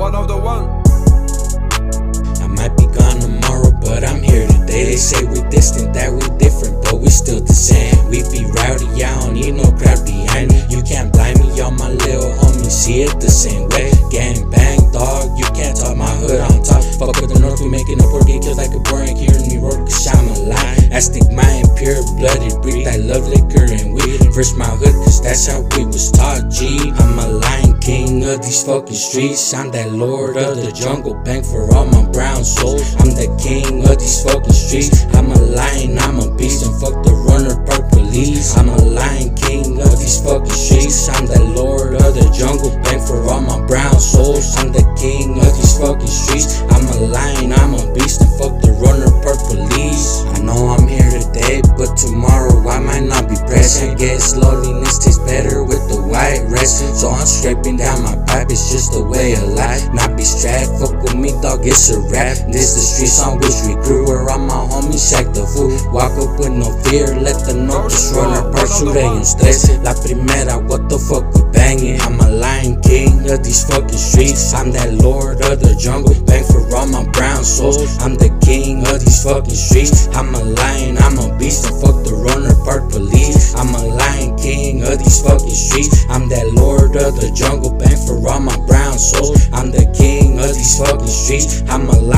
one of the one. I might be gone tomorrow, but I'm here today. They say we distant, that we different, but we still the same. We be rowdy, I don't need no crowd behind me. You can't blind me, all my little homies see it the same way. Gang bang, dog, you can't talk my hood on top. Fuck with the north, we making up or get killed like a boring here in New York, cause I'm alive. I stick mine pure blooded, breathe, I love liquor and weed. First my hood, cause that's how we was taught, G. I'm a lion king of these fucking streets. I'm that lord of the jungle, bang for all my brown souls. I'm the king of these fucking streets. I'm a lion, I'm a beast, and fuck the runner park police. I'm a lion king of these fucking streets. I'm that lord of the jungle, bang for all my brown souls. I'm the king of these fucking streets. I'm a lion, I'm a beast, and fuck the runner park police. I know I'm here today, but tomorrow I might not be present. Guess loneliness tastes better with the white resin. So I'm scraping down my pipe, it's just a way of life. Not be strapped, fuck with me dog, it's a rap. This the streets on which we grew, where all my homies act the fool. Walk up with no fear, let them know this runner park sube un stress. La primera, what the fuck we banging. I'm a lion king of these fucking streets. I'm that lord of the jungle, bang for all my brown souls. I'm the king of these fucking streets. I'm a lion, I'm a beast, and fuck the runner park police. I'm a lion king of these fucking streets. I'm that lord of the jungle, bang for all my brown souls. I'm the king of these fucking streets. I'm a